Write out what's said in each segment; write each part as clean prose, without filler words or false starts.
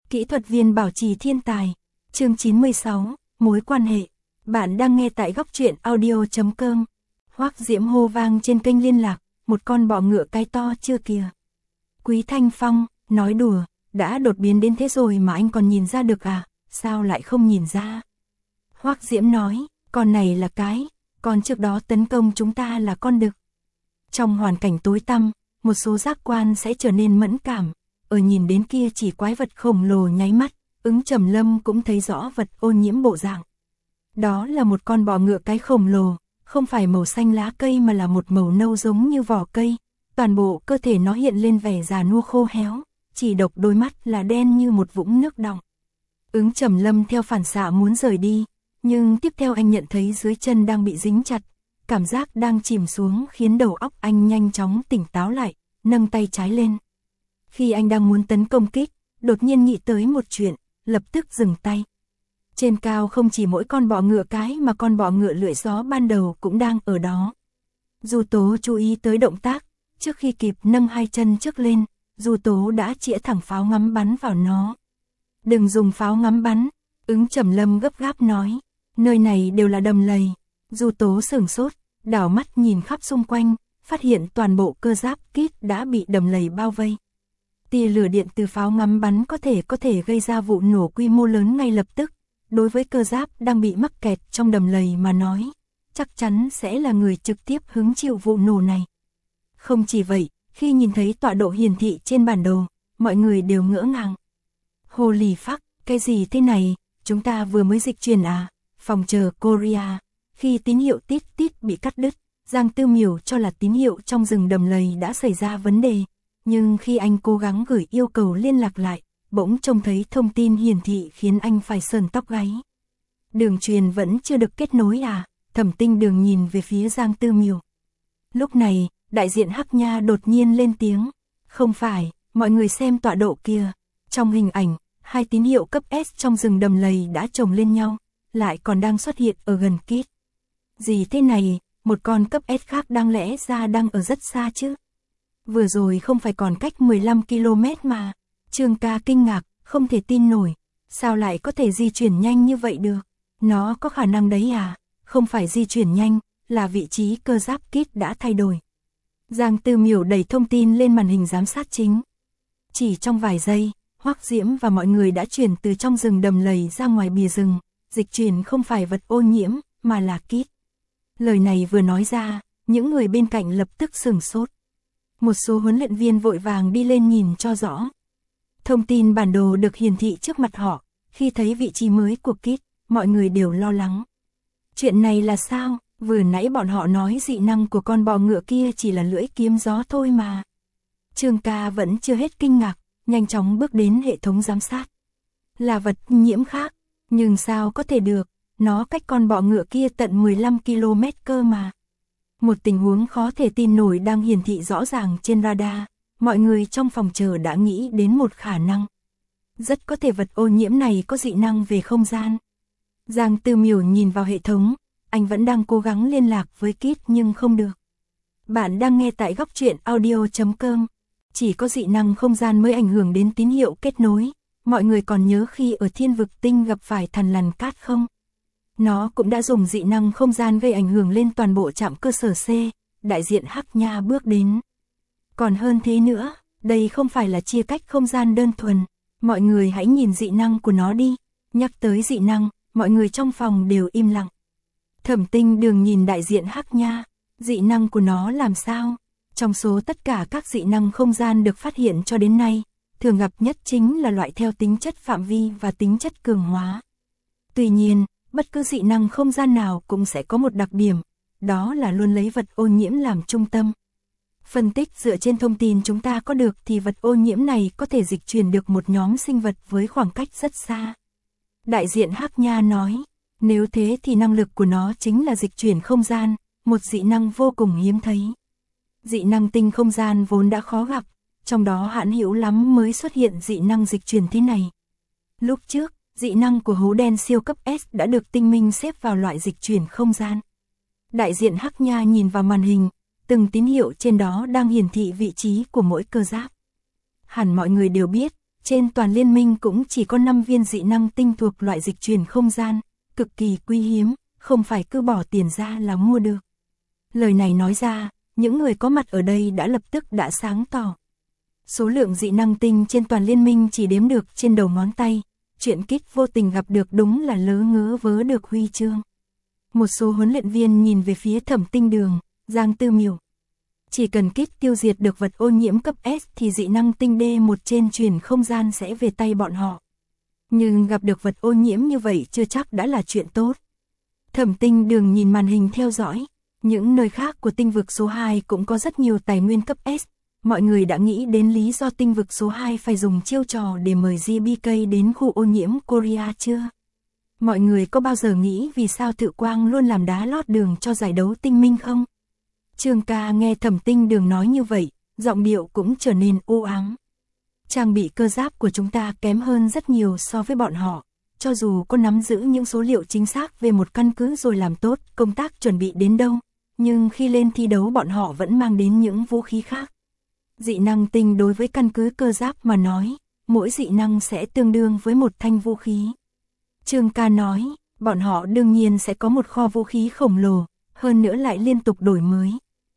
Kỹ thuật viên bảo trì thiên tài. Chương 96, mối quan hệ. Bạn đang nghe tại góc truyện audio.com. Hoắc Diễm hô vang trên kênh liên lạc, một con bọ ngựa cái to chưa kìa. Quý Thanh Phong, nói đùa, đã đột biến đến thế rồi mà anh còn nhìn ra được à, sao lại không nhìn ra? Hoắc Diễm nói, con này là cái, còn trước đó tấn công chúng ta là con đực. Trong hoàn cảnh tối tăm, một số giác quan sẽ trở nên mẫn cảm, ở nhìn đến kia chỉ quái vật khổng lồ nháy mắt, Ứng Trầm Lâm cũng thấy rõ vật ô nhiễm bộ dạng. Đó là một con bọ ngựa cái khổng lồ, không phải màu xanh lá cây mà là một màu nâu giống như vỏ cây, toàn bộ cơ thể nó hiện lên vẻ già nua khô héo, chỉ độc đôi mắt là đen như một vũng nước đọng. Ứng Trầm Lâm theo phản xạ muốn rời đi, nhưng tiếp theo anh nhận thấy dưới chân đang bị dính chặt, cảm giác đang chìm xuống khiến đầu óc anh nhanh chóng tỉnh táo lại, nâng tay trái lên. Khi anh đang muốn tấn công kích, đột nhiên nghĩ tới một chuyện, lập tức dừng tay. Trên cao không chỉ mỗi con bọ ngựa cái mà con bọ ngựa lưỡi gió ban đầu cũng đang ở đó. Du Tố chú ý tới động tác, trước khi kịp nâng hai chân trước lên, Du Tố đã chĩa thẳng pháo ngắm bắn vào nó. Đừng dùng pháo ngắm bắn, Ứng Trầm Lâm gấp gáp nói, nơi này đều là đầm lầy. Du Tố sửng sốt, đảo mắt nhìn khắp xung quanh, phát hiện toàn bộ cơ giáp kit đã bị đầm lầy bao vây. Tia lửa điện từ pháo ngắm bắn có thể gây ra vụ nổ quy mô lớn ngay lập tức. Đối với cơ giáp đang bị mắc kẹt trong đầm lầy mà nói, chắc chắn sẽ là người trực tiếp hứng chịu vụ nổ này. Không chỉ vậy, khi nhìn thấy tọa độ hiển thị trên bản đồ, mọi người đều ngỡ ngàng. Hồ lì phắc, cái gì thế này, chúng ta vừa mới dịch chuyển à, phòng chờ Korea. Khi tín hiệu tít tít bị cắt đứt, Giang Tư Miểu cho là tín hiệu trong rừng đầm lầy đã xảy ra vấn đề, nhưng khi anh cố gắng gửi yêu cầu liên lạc lại, bỗng trông thấy thông tin hiển thị khiến anh phải sờn tóc gáy. Đường truyền vẫn chưa được kết nối à? Thẩm Tinh Đường nhìn về phía Giang Tư Miểu. Lúc này, đại diện Hắc Nha đột nhiên lên tiếng. Không phải, mọi người xem tọa độ kia. Trong hình ảnh, hai tín hiệu cấp S trong rừng đầm lầy đã chồng lên nhau, lại còn đang xuất hiện ở gần kít. Gì thế này, một con cấp S khác đang lẽ ra đang ở rất xa chứ. Vừa rồi không phải còn cách 15 km mà. Trương Ca kinh ngạc, không thể tin nổi, sao lại có thể di chuyển nhanh như vậy được? Nó có khả năng đấy à? Không phải di chuyển nhanh, là vị trí cơ giáp kit đã thay đổi. Giang Tư Miểu đẩy thông tin lên màn hình giám sát chính. Chỉ trong vài giây, Hoắc Diễm và mọi người đã chuyển từ trong rừng đầm lầy ra ngoài bìa rừng, dịch chuyển không phải vật ô nhiễm, mà là kit. Lời này vừa nói ra, những người bên cạnh lập tức sửng sốt. Một số huấn luyện viên vội vàng đi lên nhìn cho rõ. Thông tin bản đồ được hiển thị trước mặt họ, khi thấy vị trí mới của kit, mọi người đều lo lắng. Chuyện này là sao? Vừa nãy bọn họ nói dị năng của con bò ngựa kia chỉ là lưỡi kiếm gió thôi mà. Trương Ca vẫn chưa hết kinh ngạc, nhanh chóng bước đến hệ thống giám sát. Là vật nhiễm khác, nhưng sao có thể được, nó cách con bọ ngựa kia tận 15 km cơ mà. Một tình huống khó thể tin nổi đang hiển thị rõ ràng trên radar. Mọi người trong phòng chờ đã nghĩ đến một khả năng. Rất có thể vật ô nhiễm này có dị năng về không gian. Giang Tư Miểu nhìn vào hệ thống, anh vẫn đang cố gắng liên lạc với kit nhưng không được. Bạn đang nghe tại góc truyện audio.com. Chỉ có dị năng không gian mới ảnh hưởng đến tín hiệu kết nối. Mọi người còn nhớ khi ở Thiên Vực Tinh gặp phải thằn lằn cát không? Nó cũng đã dùng dị năng không gian gây ảnh hưởng lên toàn bộ trạm cơ sở C. Đại diện Hắc Nha bước đến. Còn hơn thế nữa, đây không phải là chia cách không gian đơn thuần, mọi người hãy nhìn dị năng của nó đi. Nhắc tới dị năng, mọi người trong phòng đều im lặng. Thẩm Tinh Đường nhìn đại diện Hắc Nha, dị năng của nó làm sao? Trong số tất cả các dị năng không gian được phát hiện cho đến nay, thường gặp nhất chính là loại theo tính chất phạm vi và tính chất cường hóa. Tuy nhiên, bất cứ dị năng không gian nào cũng sẽ có một đặc điểm, đó là luôn lấy vật ô nhiễm làm trung tâm. Phân tích dựa trên thông tin chúng ta có được thì vật ô nhiễm này có thể dịch chuyển được một nhóm sinh vật với khoảng cách rất xa. Đại diện Hắc Nha nói, nếu thế thì năng lực của nó chính là dịch chuyển không gian, một dị năng vô cùng hiếm thấy. Dị năng tinh không gian vốn đã khó gặp, trong đó hãn hữu lắm mới xuất hiện dị năng dịch chuyển thế này. Lúc trước, dị năng của hố đen siêu cấp S đã được tinh minh xếp vào loại dịch chuyển không gian. Đại diện Hắc Nha nhìn vào màn hình, từng tín hiệu trên đó đang hiển thị vị trí của mỗi cơ giáp. Hẳn mọi người đều biết, Trên toàn liên minh cũng chỉ có 5 viên dị năng tinh thuộc loại dịch chuyển không gian, cực kỳ quý hiếm, không phải cứ bỏ tiền ra là mua được. Lời này nói ra, những người có mặt ở đây đã lập tức đã sáng tỏ. Số lượng dị năng tinh trên toàn liên minh chỉ đếm được trên đầu ngón tay, chuyện Kit vô tình gặp được đúng là lớ ngớ vớ được huy chương. Một số huấn luyện viên nhìn về phía Thẩm Tinh Đường, Giang Tư Miểu. Chỉ cần Kit tiêu diệt được vật ô nhiễm cấp S thì dị năng tinh D1 trên truyền không gian sẽ về tay bọn họ. Nhưng gặp được vật ô nhiễm như vậy chưa chắc đã là chuyện tốt. Thẩm Tinh Đường nhìn màn hình theo dõi, những nơi khác của tinh vực số 2 cũng có rất nhiều tài nguyên cấp S. Mọi người đã nghĩ đến lý do tinh vực số 2 phải dùng chiêu trò để mời GBK đến khu ô nhiễm Korea chưa? Mọi người có bao giờ nghĩ vì sao Thự Quang luôn làm đá lót đường cho giải đấu tinh minh không? Trương Ca nghe Thẩm Tinh Đường nói như vậy, giọng điệu cũng trở nên u ám. Trang bị cơ giáp của chúng ta kém hơn rất nhiều so với bọn họ. Cho dù có nắm giữ những số liệu chính xác về một căn cứ rồi làm tốt công tác chuẩn bị đến đâu, nhưng khi lên thi đấu bọn họ vẫn mang đến những vũ khí khác. Dị năng tinh đối với căn cứ cơ giáp mà nói, mỗi dị năng sẽ tương đương với một thanh vũ khí. Trương Ca nói, bọn họ đương nhiên sẽ có một kho vũ khí khổng lồ, hơn nữa lại liên tục đổi mới.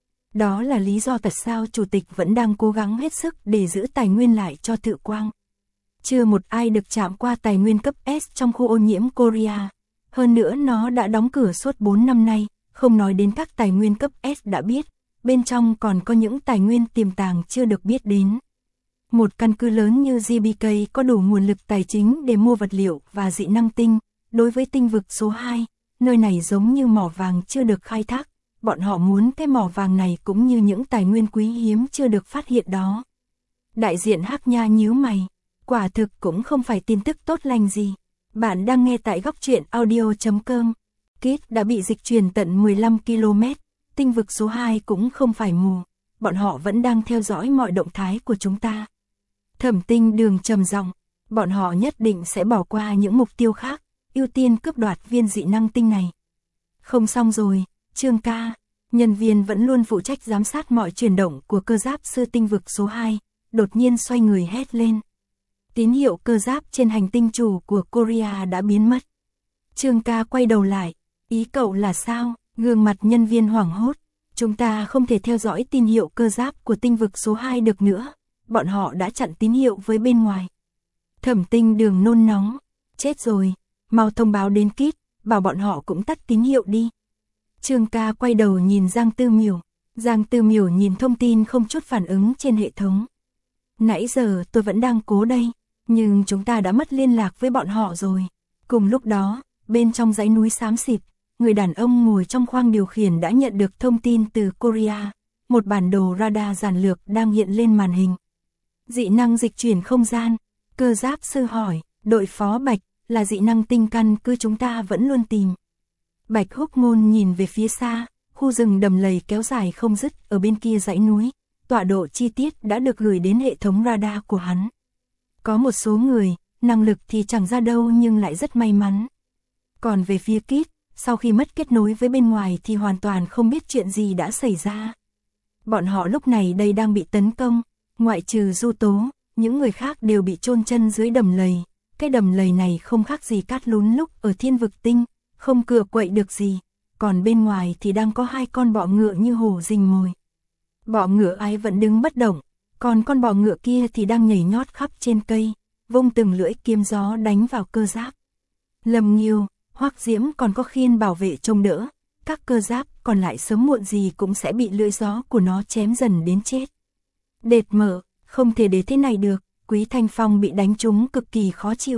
Đó là lý do tại sao chủ tịch vẫn đang cố gắng hết sức để giữ tài nguyên lại cho Thự Quang. Chưa một ai được chạm qua tài nguyên cấp S trong khu ô nhiễm Korea. Hơn nữa nó đã đóng cửa suốt 4 năm nay, không nói đến các tài nguyên cấp S đã biết, bên trong còn có những tài nguyên tiềm tàng chưa được biết đến. Một căn cứ lớn như GBK có đủ nguồn lực tài chính để mua vật liệu và dị năng tinh. Đối với tinh vực số 2, nơi này giống như mỏ vàng chưa được khai thác. Bọn họ muốn cái mỏ vàng này cũng như những tài nguyên quý hiếm chưa được phát hiện đó. Đại diện Hắc Nha nhíu mày. Quả thực cũng không phải tin tức tốt lành gì. Bạn đang nghe tại góc truyện audio.com. Kit đã bị dịch chuyển tận 15 km. Tinh vực số 2 cũng không phải mù. Bọn họ vẫn đang theo dõi mọi động thái của chúng ta. Thẩm Tinh Đường trầm giọng. Bọn họ nhất định sẽ bỏ qua những mục tiêu khác, ưu tiên cướp đoạt viên dị năng tinh này. Không xong rồi, Trương Ca. Nhân viên vẫn luôn phụ trách giám sát mọi chuyển động của cơ giáp sư tinh vực số 2, đột nhiên xoay người hét lên. Tín hiệu cơ giáp trên hành tinh chủ của Korea đã biến mất. Trương Ca quay đầu lại. Ý cậu là sao? Gương mặt nhân viên hoảng hốt. Chúng ta không thể theo dõi tín hiệu cơ giáp của tinh vực số 2 được nữa. Bọn họ đã chặn tín hiệu với bên ngoài. Thẩm Tinh Đường nôn nóng. Chết rồi. Mau thông báo đến Kit, bảo bọn họ cũng tắt tín hiệu đi. Trương Ca quay đầu nhìn Giang Tư Miểu. Giang Tư Miểu nhìn thông tin không chút phản ứng trên hệ thống. Nãy giờ tôi vẫn đang cố đây, nhưng chúng ta đã mất liên lạc với bọn họ rồi. Cùng lúc đó, bên trong dãy núi xám xịt, người đàn ông ngồi trong khoang điều khiển đã nhận được thông tin từ Korea. Một bản đồ radar giản lược đang hiện lên màn hình. Dị năng dịch chuyển không gian. Cơ giáp sư hỏi, đội phó Bạch, là dị năng tinh căn cứ chúng ta vẫn luôn tìm. Bạch Húc Ngôn nhìn về phía xa, khu rừng đầm lầy kéo dài không dứt ở bên kia dãy núi. Tọa độ chi tiết đã được gửi đến hệ thống radar của hắn. Có một số người, năng lực thì chẳng ra đâu nhưng lại rất may mắn. Còn về phía Kit, sau khi mất kết nối với bên ngoài thì hoàn toàn không biết chuyện gì đã xảy ra. Bọn họ lúc này đây đang bị tấn công, ngoại trừ Du Tố, những người khác đều bị chôn chân dưới đầm lầy. Cái đầm lầy này không khác gì cát lún lúc ở thiên vực tinh, không cựa quậy được gì. Còn bên ngoài thì đang có 2 con bọ ngựa như hổ rình mồi. Bọ ngựa ấy vẫn đứng bất động, còn con bọ ngựa kia thì đang nhảy nhót khắp trên cây, vung từng lưỡi kiếm gió đánh vào cơ giáp. Lâm Nghiêu, Hoắc Diễm còn có Khiên bảo vệ trông đỡ, các cơ giáp còn lại sớm muộn gì cũng sẽ bị lưỡi gió của nó chém dần đến chết. Đệt Mở, không thể để thế này được, Quý Thanh Phong bị đánh trúng cực kỳ khó chịu.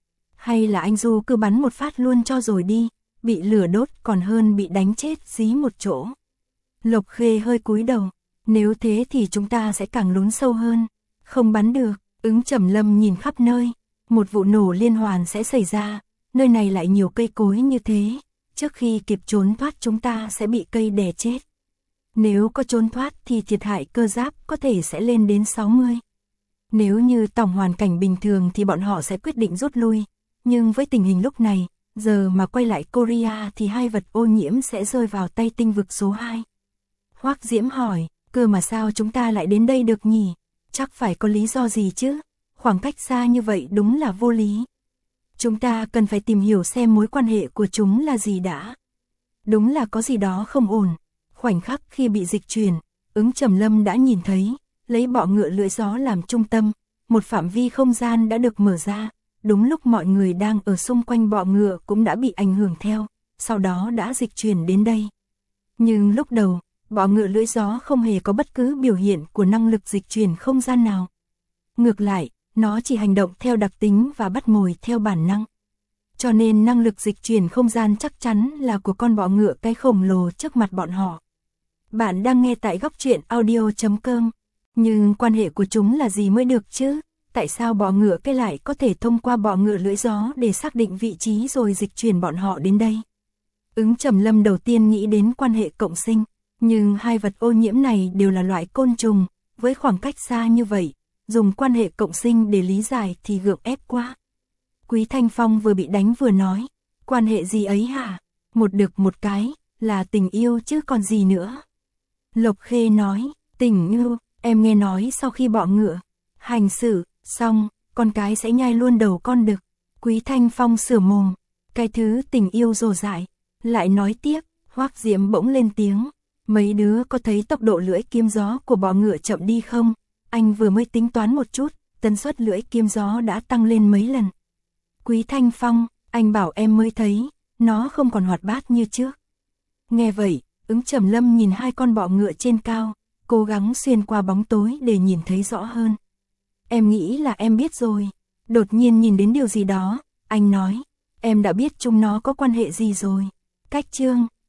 Hay là anh Du cứ bắn một phát luôn cho rồi đi, bị lửa đốt còn hơn bị đánh chết dí một chỗ. Lộc Khê hơi cúi đầu. Nếu thế thì chúng ta sẽ càng lún sâu hơn. Không bắn được, Ứng Trầm Lâm nhìn khắp nơi. Một vụ nổ liên hoàn sẽ xảy ra. Nơi này lại nhiều cây cối như thế. Trước khi kịp trốn thoát chúng ta sẽ bị cây đè chết. Nếu có trốn thoát thì thiệt hại cơ giáp có thể sẽ lên đến 60. Nếu như tổng hoàn cảnh bình thường thì bọn họ sẽ quyết định rút lui. Nhưng với tình hình lúc này, giờ mà quay lại Korea thì 2 vật ô nhiễm sẽ rơi vào tay tinh vực số 2. Hoắc Diễm hỏi. Cơ mà sao chúng ta lại đến đây được nhỉ? Chắc phải có lý do gì chứ? khoảng cách xa như vậy đúng là vô lý. Chúng ta cần phải tìm hiểu xem mối quan hệ của chúng là gì đã. Đúng là có gì đó không ổn. Khoảnh khắc khi bị dịch chuyển, Ứng Trầm Lâm đã nhìn thấy, lấy bọ ngựa lưỡi gió làm trung tâm, một phạm vi không gian đã được mở ra. Đúng lúc mọi người đang ở xung quanh bọ ngựa cũng đã bị ảnh hưởng theo, sau đó đã dịch chuyển đến đây. Nhưng lúc đầu, bọ ngựa lưỡi gió không hề có bất cứ biểu hiện của năng lực dịch chuyển không gian nào. Ngược lại, nó chỉ hành động theo đặc tính và bắt mồi theo bản năng. Cho nên năng lực dịch chuyển không gian chắc chắn là của con bọ ngựa cái khổng lồ trước mặt bọn họ. Bạn đang nghe tại Góc Truyện Audio.com. Nhưng quan hệ của chúng là gì mới được chứ? Tại sao bọ ngựa cái lại có thể thông qua bọ ngựa lưỡi gió để xác định vị trí rồi dịch chuyển bọn họ đến đây? Ứng Trầm Lâm đầu tiên nghĩ đến quan hệ cộng sinh, nhưng hai vật ô nhiễm này đều là loại côn trùng, với khoảng cách xa như vậy, dùng quan hệ cộng sinh để lý giải thì gượng ép quá. Quý Thanh Phong vừa bị đánh vừa nói, quan hệ gì ấy hả? Một đực một cái, là tình yêu chứ còn gì nữa. Lộc Khê nói, tình yêu, em nghe nói sau khi bọ ngựa hành xử xong, con cái sẽ nhai luôn đầu con đực. Quý Thanh Phong sửa mồm, cái thứ tình yêu rồ dại. Lại nói tiếp, Hoắc Diễm bỗng lên tiếng, mấy đứa có thấy tốc độ lưỡi kiếm gió của bọ ngựa chậm đi không? Anh vừa mới tính toán một chút, tần suất lưỡi kiếm gió đã tăng lên mấy lần. Quý Thanh Phong, anh bảo em mới thấy, nó không còn hoạt bát như trước. Nghe vậy, Ứng Trầm Lâm nhìn hai con bọ ngựa trên cao, cố gắng xuyên qua bóng tối để nhìn thấy rõ hơn. Em nghĩ là em biết rồi. Đột nhiên nhìn đến điều gì đó, anh nói, em đã biết chúng nó có quan hệ gì rồi. Cách chương